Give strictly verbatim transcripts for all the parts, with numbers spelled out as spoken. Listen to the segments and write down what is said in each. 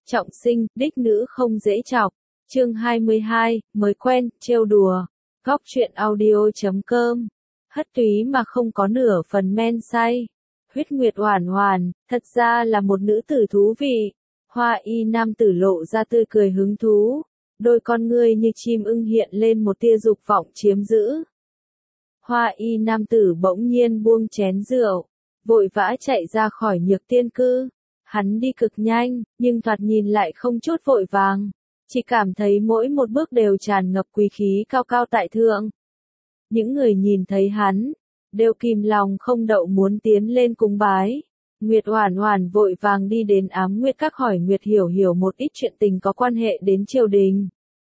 Trọng sinh, đích nữ không dễ chọc. Chương hai mươi hai, mới quen, trêu đùa. Góc truyện audio chấm com. Hất túy mà không có nửa phần men say. Huyết Nguyệt Oản Oản, thật ra là một nữ tử thú vị. Hoa y nam tử lộ ra tươi cười hứng thú. Đôi con ngươi như chim ưng hiện lên một tia dục vọng chiếm giữ. Hoa y nam tử bỗng nhiên buông chén rượu, vội vã chạy ra khỏi Nhược Tiên Cư. Hắn đi cực nhanh, nhưng thoạt nhìn lại không chút vội vàng. Chỉ cảm thấy mỗi một bước đều tràn ngập quý khí cao cao tại thượng. Những người nhìn thấy hắn, đều kìm lòng không đậu muốn tiến lên cúng bái. Nguyệt Oản Oản vội vàng đi đến Ám Nguyệt Các hỏi Nguyệt Hiểu Hiểu một ít chuyện tình có quan hệ đến triều đình.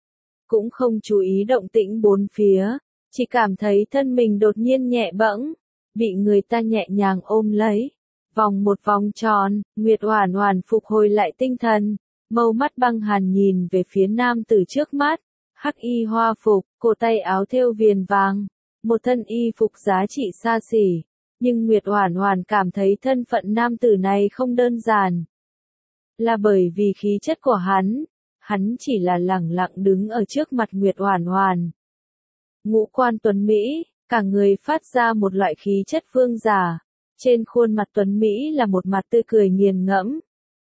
Cũng không chú ý động tĩnh bốn phía, chỉ cảm thấy thân mình đột nhiên nhẹ bẫng, bị người ta nhẹ nhàng ôm lấy. Vòng một vòng tròn, Nguyệt Oản Oản phục hồi lại tinh thần, mâu mắt băng hàn nhìn về phía nam tử trước mắt, hắc y hoa phục, cổ tay áo thêu viền vàng, một thân y phục giá trị xa xỉ, nhưng Nguyệt Oản Oản cảm thấy thân phận nam tử này không đơn giản. Là bởi vì khí chất của hắn, hắn chỉ là lẳng lặng đứng ở trước mặt Nguyệt Oản Oản. Ngũ quan tuấn mỹ, cả người phát ra một loại khí chất vương giả. Trên khuôn mặt tuấn Mỹ là một mặt tươi cười nghiền ngẫm.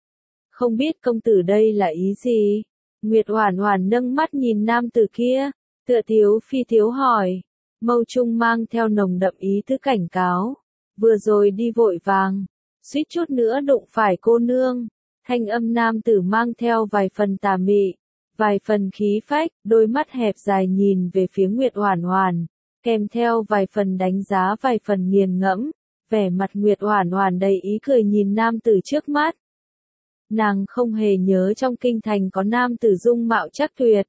Không biết công tử đây là ý gì? Nguyệt Oản Oản nâng mắt nhìn nam tử kia, tựa thiếu phi thiếu hỏi. Mâu trung mang theo nồng đậm ý tứ cảnh cáo. Vừa rồi đi vội vàng, suýt chút nữa đụng phải cô nương. Thanh âm nam tử mang theo vài phần tà mị, vài phần khí phách, đôi mắt hẹp dài nhìn về phía Nguyệt Oản Oản, kèm theo vài phần đánh giá vài phần nghiền ngẫm. Vẻ mặt Nguyệt Oản Oản đầy ý cười nhìn nam tử trước mắt. Nàng không hề nhớ trong kinh thành có nam tử dung mạo chắc tuyệt.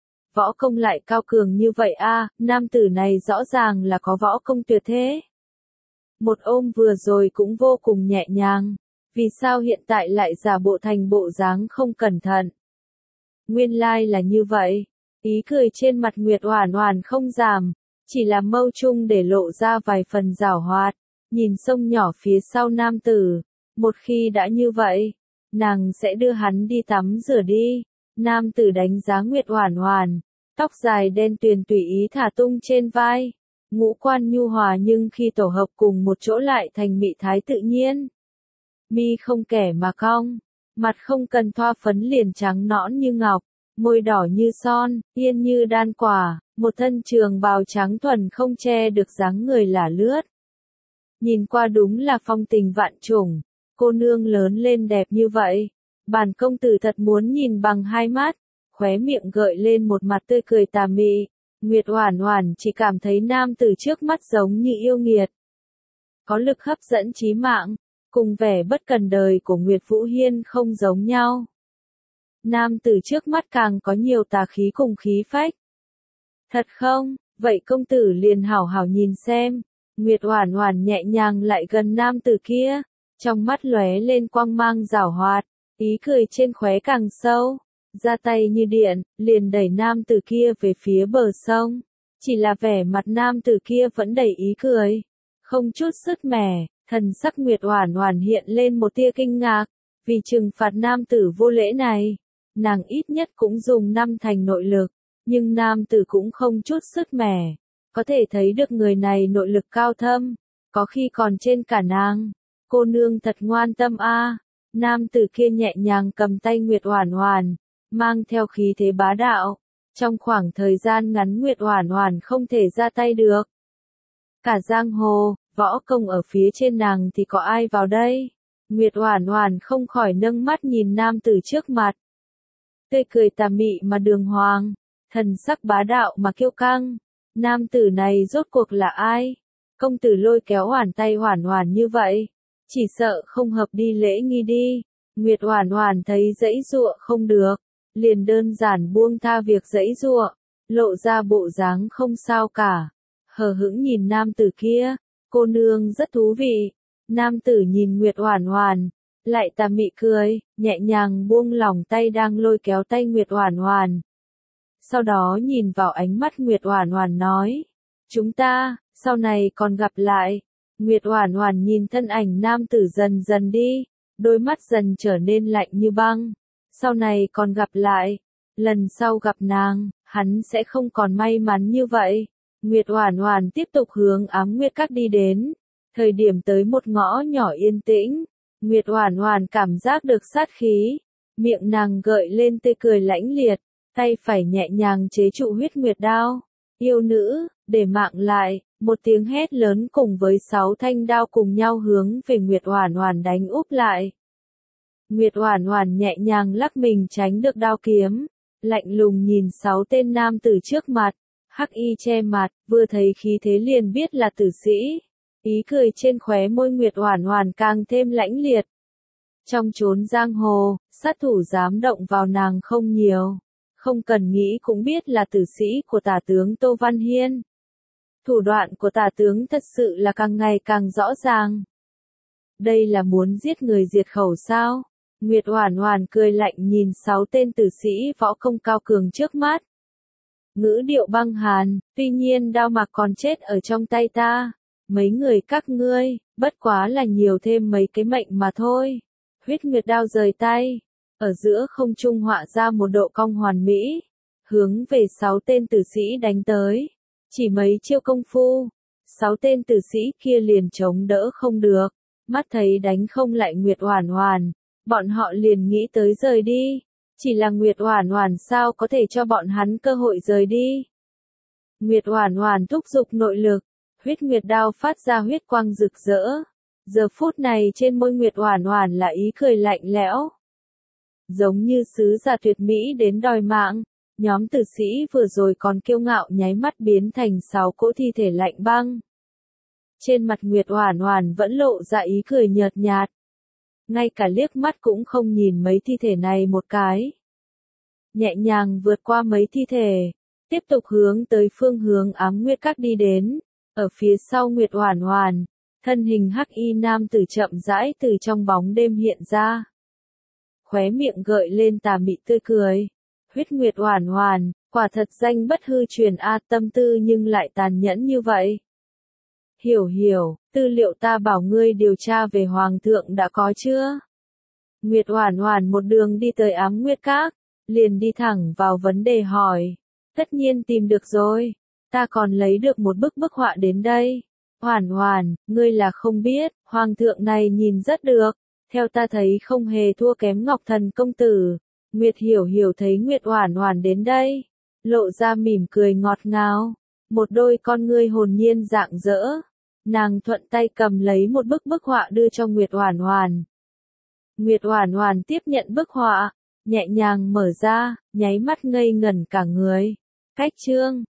Võ công lại cao cường như vậy a, à, nam tử này rõ ràng là có võ công tuyệt thế. Một ôm vừa rồi cũng vô cùng nhẹ nhàng, vì sao hiện tại lại giả bộ thành bộ dáng không cẩn thận? Nguyên lai là như vậy, ý cười trên mặt Nguyệt Oản Oản không giảm, chỉ là mâu trung để lộ ra vài phần giảo hoạt. Nhìn sông nhỏ phía sau nam tử, một khi đã như vậy, nàng sẽ đưa hắn đi tắm rửa đi. Nam tử đánh giá Nguyệt Oản Oản, tóc dài đen tuyền tùy ý thả tung trên vai, ngũ quan nhu hòa nhưng khi tổ hợp cùng một chỗ lại thành mị thái tự nhiên. Mi không kẻ mà cong, mặt không cần thoa phấn liền trắng nõn như ngọc, môi đỏ như son, yên như đan quả, một thân trường bào trắng thuần không che được dáng người lả lướt. Nhìn qua đúng là phong tình vạn trùng, cô nương lớn lên đẹp như vậy, bản công tử thật muốn nhìn bằng hai mắt, khóe miệng gợi lên một mặt tươi cười tà mị. Nguyệt Oản Oản chỉ cảm thấy nam tử trước mắt giống như yêu nghiệt, có lực hấp dẫn chí mạng, cùng vẻ bất cần đời của Nguyệt Vũ Hiên không giống nhau. Nam tử trước mắt càng có nhiều tà khí cùng khí phách. Thật không? Vậy công tử liền hảo hảo nhìn xem. Nguyệt Oản Oản nhẹ nhàng lại gần nam tử kia, trong mắt lóe lên quang mang giảo hoạt, ý cười trên khóe càng sâu, ra tay như điện, liền đẩy nam tử kia về phía bờ sông. Chỉ là vẻ mặt nam tử kia vẫn đầy ý cười, không chút sứt mẻ, thần sắc Nguyệt Oản Oản hiện lên một tia kinh ngạc, vì trừng phạt nam tử vô lễ này, nàng ít nhất cũng dùng năm thành nội lực, nhưng nam tử cũng không chút sứt mẻ. Có thể thấy được người này nội lực cao thâm, có khi còn trên cả nàng. Cô nương thật ngoan tâm a. À. Nam tử kia nhẹ nhàng cầm tay Nguyệt Oản Oản, mang theo khí thế bá đạo. Trong khoảng thời gian ngắn Nguyệt Oản Oản không thể ra tay được. Cả giang hồ, võ công ở phía trên nàng thì có ai vào đây? Nguyệt Oản Oản không khỏi nâng mắt nhìn nam tử trước mặt. Tươi cười tà mị mà đường hoàng, thần sắc bá đạo mà kiêu căng. Nam tử này rốt cuộc là ai? Công tử lôi kéo Oản tay Oản Oản như vậy, chỉ sợ không hợp đi lễ nghi đi. Nguyệt Oản Oản thấy giãy giụa không được, liền đơn giản buông tha việc giãy giụa, lộ ra bộ dáng không sao cả, hờ hững nhìn nam tử kia, cô nương rất thú vị. Nam tử nhìn Nguyệt Oản Oản, lại tà mị cười, nhẹ nhàng buông lỏng tay đang lôi kéo tay Nguyệt Oản Oản. Sau đó nhìn vào ánh mắt Nguyệt Oản Oản nói, chúng ta, sau này còn gặp lại. Nguyệt Oản Oản nhìn thân ảnh nam tử dần dần đi, đôi mắt dần trở nên lạnh như băng, sau này còn gặp lại. Lần sau gặp nàng, hắn sẽ không còn may mắn như vậy. Nguyệt Oản Oản tiếp tục hướng Ám Nguyệt Các đi đến. Thời điểm tới một ngõ nhỏ yên tĩnh, Nguyệt Oản Oản cảm giác được sát khí, miệng nàng gợi lên tươi cười lãnh liệt, tay phải nhẹ nhàng chế trụ huyết nguyệt đao. Yêu nữ, để mạng lại, một tiếng hét lớn cùng với sáu thanh đao cùng nhau hướng về Nguyệt Oản Oản đánh úp lại. Nguyệt Oản Oản nhẹ nhàng lắc mình tránh được đao kiếm, lạnh lùng nhìn sáu tên nam tử trước mặt, hắc y che mặt, vừa thấy khí thế liền biết là tử sĩ. Ý cười trên khóe môi Nguyệt Oản Oản càng thêm lãnh liệt. Trong chốn giang hồ, sát thủ dám động vào nàng không nhiều, không cần nghĩ cũng biết là tử sĩ của tả tướng Tô Văn Hiên. Thủ đoạn của tả tướng thật sự là càng ngày càng rõ ràng. Đây là muốn giết người diệt khẩu sao? Nguyệt Oản Oản cười lạnh nhìn sáu tên tử sĩ võ công cao cường trước mắt. Ngữ điệu băng hàn, tuy nhiên đao mạc còn chết ở trong tay ta. Mấy người các ngươi, bất quá là nhiều thêm mấy cái mệnh mà thôi. Huyết nguyệt đao rời tay, ở giữa không trung họa ra một độ cong hoàn mỹ, hướng về sáu tên tử sĩ đánh tới. Chỉ mấy chiêu công phu, sáu tên tử sĩ kia liền chống đỡ không được, mắt thấy đánh không lại Nguyệt Oản Oản, bọn họ liền nghĩ tới rời đi. Chỉ là Nguyệt Oản Oản sao có thể cho bọn hắn cơ hội rời đi. Nguyệt Oản Oản thúc giục nội lực, huyết nguyệt đao phát ra huyết quang rực rỡ. Giờ phút này trên môi Nguyệt Oản Oản là ý cười lạnh lẽo. Giống như sứ giả tuyệt mỹ đến đòi mạng, nhóm tử sĩ vừa rồi còn kiêu ngạo nháy mắt biến thành sáu cỗ thi thể lạnh băng. Trên mặt Nguyệt Oản Oản vẫn lộ ra ý cười nhợt nhạt. Ngay cả liếc mắt cũng không nhìn mấy thi thể này một cái. Nhẹ nhàng vượt qua mấy thi thể, tiếp tục hướng tới phương hướng Ám Nguyệt Các đi đến. Ở phía sau Nguyệt Oản Oản, thân hình hắc y nam tử chậm rãi từ trong bóng đêm hiện ra. Khóe miệng gợi lên tà mị tươi cười. Huyết Nguyệt Oản Oản, quả thật danh bất hư truyền a, tâm tư nhưng lại tàn nhẫn như vậy. Hiểu hiểu, tư liệu ta bảo ngươi điều tra về Hoàng thượng đã có chưa? Nguyệt Oản Oản một đường đi tới Ám Nguyệt Các, liền đi thẳng vào vấn đề hỏi. Tất nhiên tìm được rồi, ta còn lấy được một bức bức họa đến đây. Oản Oản, ngươi là không biết, Hoàng thượng này nhìn rất được, theo ta thấy không hề thua kém Ngọc Thần công tử. Nguyệt Hiểu Hiểu thấy Nguyệt Oản Oản đến đây, lộ ra mỉm cười ngọt ngào, một đôi con ngươi hồn nhiên rạng rỡ. Nàng thuận tay cầm lấy một bức bức họa đưa cho Nguyệt Oản Oản. Nguyệt Oản Oản tiếp nhận bức họa, nhẹ nhàng mở ra, nháy mắt ngây ngẩn cả người. Cách chương